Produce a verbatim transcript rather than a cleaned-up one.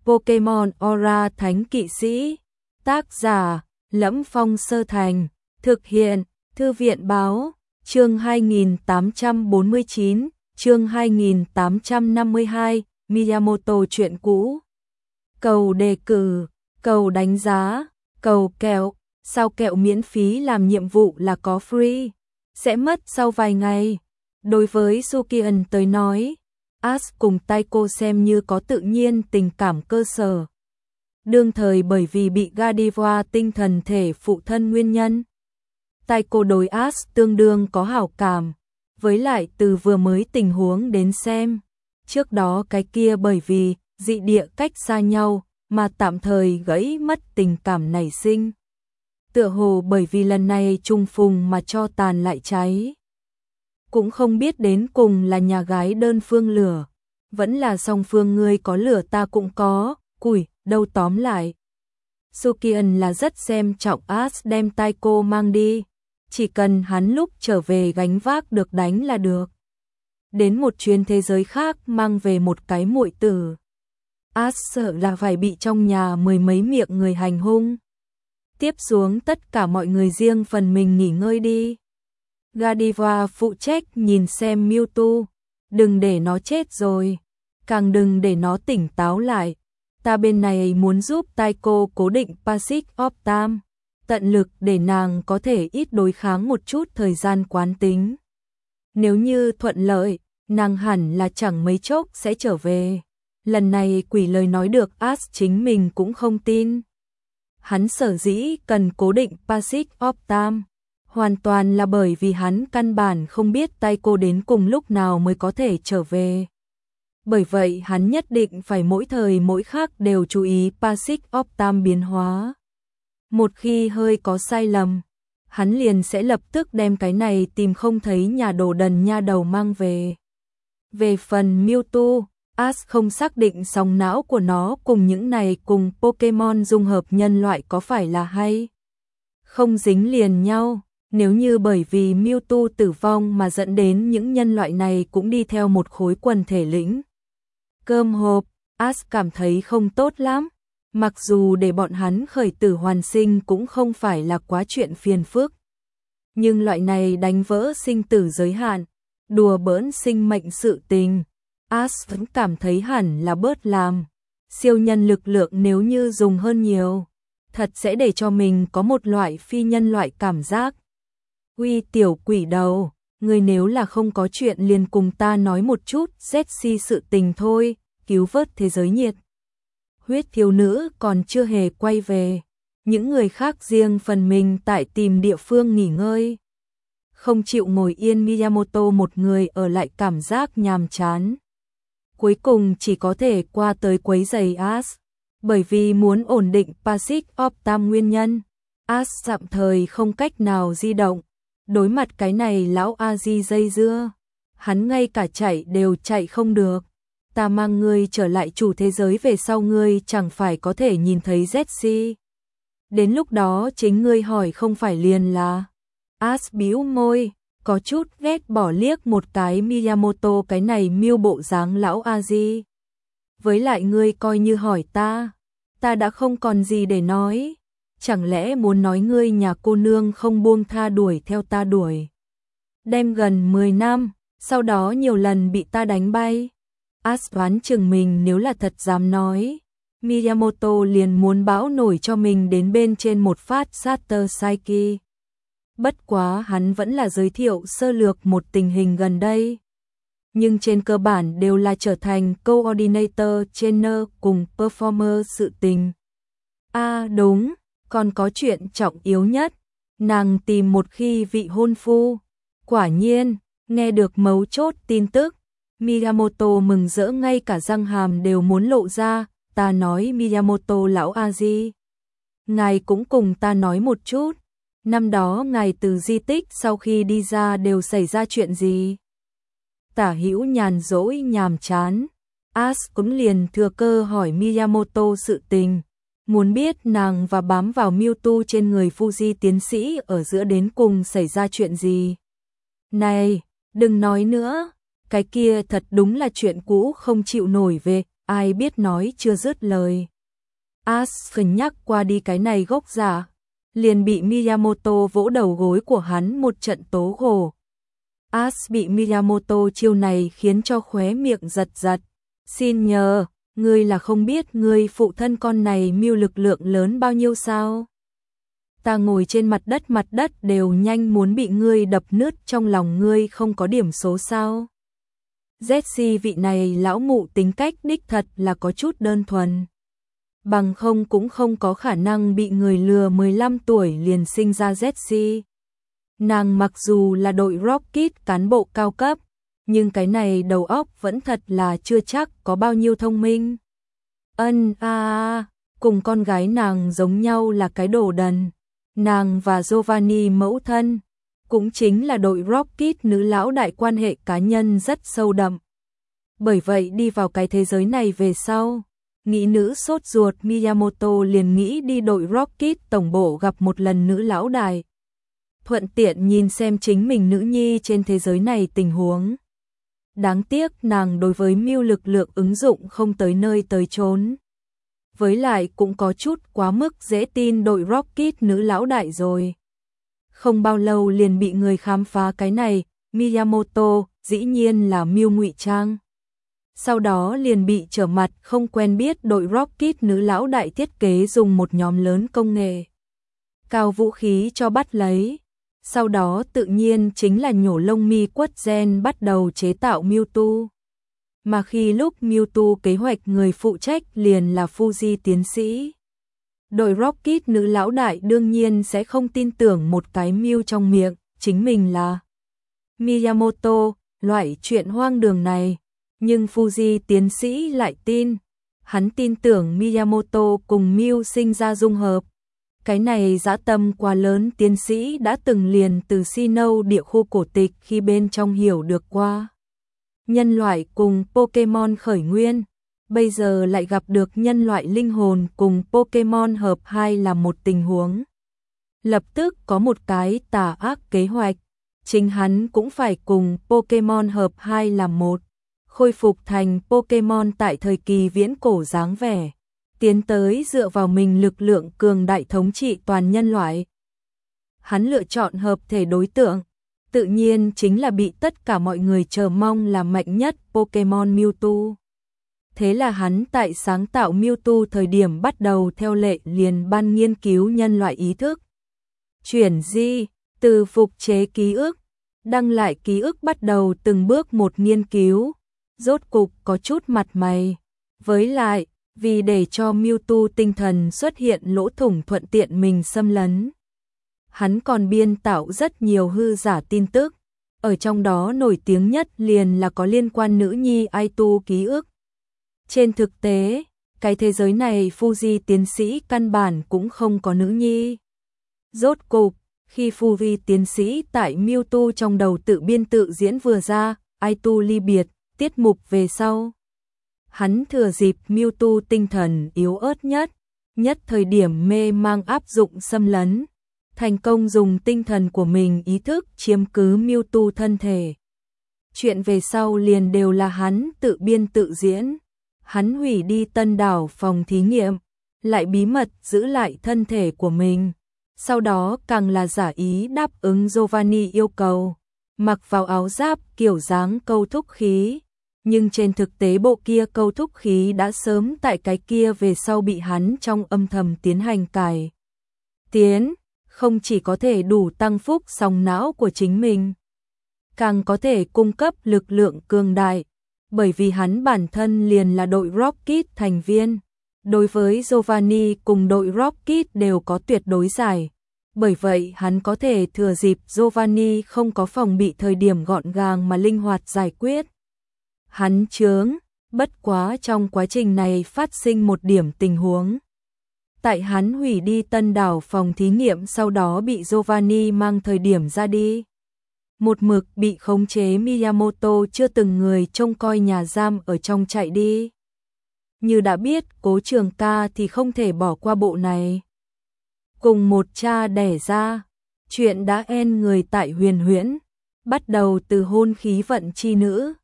Pokemon Aura Thánh Kỵ Sĩ. Tác giả: Lẫm Phong Sơ Thành. Thực hiện: Thư viện Báo. Chương hai nghìn tám trăm bốn mươi chín, chương hai nghìn tám trăm năm mươi hai, Miyamoto truyện cũ. Cầu đề cử, cầu đánh giá, cầu kẹo, sao kẹo miễn phí làm nhiệm vụ là có free, sẽ mất sau vài ngày. Đối với Sukian tới nói, Ash cùng Taiko xem như có tự nhiên tình cảm cơ sở. Đương thời bởi vì bị Godiva tinh thần thể phụ thân nguyên nhân, Taiko đối Ash tương đương có hảo cảm, với lại từ vừa mới tình huống đến xem, trước đó cái kia bởi vì dị địa cách xa nhau mà tạm thời gãy mất tình cảm nảy sinh. Tựa hồ bởi vì lần này trùng phùng mà cho tàn lại cháy. Cũng không biết đến cùng là nhà gái đơn phương lửa, vẫn là song phương ngươi có lửa ta cũng có, củi, đâu tóm lại. Sukian là rất xem trọng Ash đem Taiko mang đi, chỉ cần hắn lúc trở về gánh vác được đánh là được. Đến một chuyến thế giới khác mang về một cái muội tử. Ash sợ là phải bị trong nhà mười mấy miệng người hành hung. Tiếp xuống tất cả mọi người riêng phần mình nghỉ ngơi đi. Godiva phụ trách nhìn xem Mewtwo, đừng để nó chết rồi, càng đừng để nó tỉnh táo lại. Ta bên này muốn giúp Taiko cố định Basic Optam, tận lực để nàng có thể ít đối kháng một chút thời gian quán tính. Nếu như thuận lợi, nàng hẳn là chẳng mấy chốc sẽ trở về. Lần này quỷ lời nói được Ash chính mình cũng không tin. Hắn sở dĩ cần cố định Basic Optam, hoàn toàn là bởi vì hắn căn bản không biết Taiko đến cùng lúc nào mới có thể trở về. Bởi vậy hắn nhất định phải mỗi thời mỗi khắc đều chú ý Basic Optam biến hóa. Một khi hơi có sai lầm, hắn liền sẽ lập tức đem cái này tìm không thấy nhà đồ đần nha đầu mang về. Về phần Mewtwo, Ash không xác định sóng não của nó cùng những này cùng Pokemon dung hợp nhân loại có phải là hay không dính liền nhau. Nếu như bởi vì Mewtwo tử vong mà dẫn đến những nhân loại này cũng đi theo một khối quần thể lĩnh cơm hộp, Ash cảm thấy không tốt lắm. Mặc dù để bọn hắn khởi tử hoàn sinh cũng không phải là quá chuyện phiền phức, nhưng loại này đánh vỡ sinh tử giới hạn, đùa bỡn sinh mệnh sự tình, Ash vẫn cảm thấy hẳn là bớt làm. Siêu nhân lực lượng nếu như dùng hơn nhiều, thật sẽ để cho mình có một loại phi nhân loại cảm giác. Uy tiểu quỷ đầu, người nếu là không có chuyện liền cùng ta nói một chút Zetsi sự tình thôi, cứu vớt thế giới nhiệt. Huyết thiếu nữ còn chưa hề quay về, những người khác riêng phần mình tại tìm địa phương nghỉ ngơi. Không chịu ngồi yên Miyamoto một người ở lại cảm giác nhàm chán. Cuối cùng chỉ có thể qua tới quấy giày Ash, bởi vì muốn ổn định Basic Optam nguyên nhân, Ash tạm thời không cách nào di động. Đối mặt cái này lão A-di dây dưa, hắn ngay cả chạy đều chạy không được. Ta mang ngươi trở lại chủ thế giới về sau ngươi chẳng phải có thể nhìn thấy Zetsi. Đến lúc đó chính ngươi hỏi không phải liền là. Ash bĩu môi, có chút ghét bỏ liếc một cái Miyamoto cái này miêu bộ dáng lão A-di. Với lại ngươi coi như hỏi ta, ta đã không còn gì để nói. Chẳng lẽ muốn nói ngươi nhà cô nương không buông tha đuổi theo ta đuổi. Đem gần mười năm, sau đó nhiều lần bị ta đánh bay. Ash đoán chừng mình nếu là thật dám nói, Miyamoto liền muốn bão nổi cho mình đến bên trên một phát Satter Saiki. Bất quá hắn vẫn là giới thiệu sơ lược một tình hình gần đây. Nhưng trên cơ bản đều là trở thành coordinator, trainer cùng performer sự tình. À đúng, còn có chuyện trọng yếu nhất, nàng tìm một khi vị hôn phu. Quả nhiên, nghe được mấu chốt tin tức, Miyamoto mừng rỡ ngay cả răng hàm đều muốn lộ ra. Ta nói Miyamoto lão A-di, ngài cũng cùng ta nói một chút, năm đó ngài từ di tích sau khi đi ra đều xảy ra chuyện gì? Tả hữu nhàn rỗi nhàm chán, Ash cũng liền thừa cơ hỏi Miyamoto sự tình, muốn biết nàng và bám vào Mewtwo trên người Fuji tiến sĩ ở giữa đến cùng xảy ra chuyện gì. Này, đừng nói nữa, cái kia thật đúng là chuyện cũ không chịu nổi về, ai biết nói chưa dứt lời. Asuka nhắc qua đi cái này gốc giả, liền bị Miyamoto vỗ đầu gối của hắn một trận tố gồ. As bị Miyamoto chiêu này khiến cho khóe miệng giật giật. Xin nhờ, ngươi là không biết ngươi phụ thân con này mưu lực lượng lớn bao nhiêu sao? Ta ngồi trên mặt đất mặt đất đều nhanh muốn bị ngươi đập nứt, trong lòng ngươi không có điểm số sao? Zetsu vị này lão mụ tính cách đích thật là có chút đơn thuần. Bằng không cũng không có khả năng bị người lừa mười lăm tuổi liền sinh ra Zetsu. Nàng mặc dù là đội Rocket cán bộ cao cấp, nhưng cái này đầu óc vẫn thật là chưa chắc có bao nhiêu thông minh. Ân a à, cùng con gái nàng giống nhau là cái đồ đần. Nàng và Giovanni mẫu thân, cũng chính là đội Rocket nữ lão đại quan hệ cá nhân rất sâu đậm. Bởi vậy đi vào cái thế giới này về sau, nghĩ nữ sốt ruột Miyamoto liền nghĩ đi đội Rocket tổng bộ gặp một lần nữ lão đại. Thuận tiện nhìn xem chính mình nữ nhi trên thế giới này tình huống. Đáng tiếc nàng đối với mưu lực lượng ứng dụng không tới nơi tới chốn. Với lại cũng có chút quá mức dễ tin đội Rocket nữ lão đại rồi. Không bao lâu liền bị người khám phá cái này, Miyamoto dĩ nhiên là mưu ngụy trang. Sau đó liền bị trở mặt không quen biết đội Rocket nữ lão đại thiết kế dùng một nhóm lớn công nghệ cao vũ khí cho bắt lấy. Sau đó tự nhiên chính là nhổ lông mi quất gen bắt đầu chế tạo Mewtwo. Mà khi lúc Mewtwo kế hoạch người phụ trách liền là Fuji tiến sĩ. Đội Rocket nữ lão đại đương nhiên sẽ không tin tưởng một cái Mew trong miệng, chính mình là Miyamoto, loại chuyện hoang đường này. Nhưng Fuji tiến sĩ lại tin. Hắn tin tưởng Miyamoto cùng Mew sinh ra dung hợp. Cái này dã tâm quá lớn, tiến sĩ đã từng liền từ Sinnoh địa khu cổ tịch khi bên trong hiểu được qua. Nhân loại cùng Pokemon khởi nguyên, bây giờ lại gặp được nhân loại linh hồn cùng Pokemon hợp hai là một tình huống. Lập tức có một cái tà ác kế hoạch, chính hắn cũng phải cùng Pokemon hợp hai làm một, khôi phục thành Pokemon tại thời kỳ viễn cổ dáng vẻ. Tiến tới dựa vào mình lực lượng cường đại thống trị toàn nhân loại. Hắn lựa chọn hợp thể đối tượng, tự nhiên chính là bị tất cả mọi người chờ mong là mạnh nhất Pokemon Mewtwo. Thế là hắn tại sáng tạo Mewtwo thời điểm bắt đầu theo lệ liền ban nghiên cứu nhân loại ý thức. Chuyển di, từ phục chế ký ức, đăng lại ký ức bắt đầu từng bước một nghiên cứu, rốt cục có chút mặt mày. Với lại, vì để cho Mewtwo tinh thần xuất hiện lỗ thủng thuận tiện mình xâm lấn, hắn còn biên tạo rất nhiều hư giả tin tức, ở trong đó nổi tiếng nhất liền là có liên quan nữ nhi Aitu ký ức. Trên thực tế, cái thế giới này Fuji tiến sĩ căn bản cũng không có nữ nhi. Rốt cục, khi Fuji tiến sĩ tại Mewtwo trong đầu tự biên tự diễn vừa ra, Aitu ly biệt, tiết mục về sau. Hắn thừa dịp Mewtwo tinh thần yếu ớt nhất, nhất thời điểm mê mang áp dụng xâm lấn, thành công dùng tinh thần của mình ý thức chiếm cứ Mewtwo thân thể. Chuyện về sau liền đều là hắn tự biên tự diễn. Hắn hủy đi Tân Đảo phòng thí nghiệm, lại bí mật giữ lại thân thể của mình. Sau đó càng là giả ý đáp ứng Giovanni yêu cầu, mặc vào áo giáp kiểu dáng câu thúc khí. Nhưng trên thực tế bộ kia câu thúc khí đã sớm tại cái kia về sau bị hắn trong âm thầm tiến hành cải tiến, không chỉ có thể đủ tăng phúc sóng não của chính mình, càng có thể cung cấp lực lượng cường đại, bởi vì hắn bản thân liền là đội Rocket thành viên. Đối với Giovanni cùng đội Rocket đều có tuyệt đối giải, bởi vậy hắn có thể thừa dịp Giovanni không có phòng bị thời điểm gọn gàng mà linh hoạt giải quyết hắn chướng. Bất quá trong quá trình này phát sinh một điểm tình huống. Tại hắn hủy đi Tân Đảo phòng thí nghiệm sau đó bị Giovanni mang thời điểm ra đi. Một mực bị khống chế Miyamoto chưa từng người trông coi nhà giam ở trong chạy đi. Như đã biết Cố Trường Ca thì không thể bỏ qua bộ này. Cùng một cha đẻ ra, chuyện đã en người tại Huyền Huyễn, bắt đầu từ hôn khí vận chi nữ.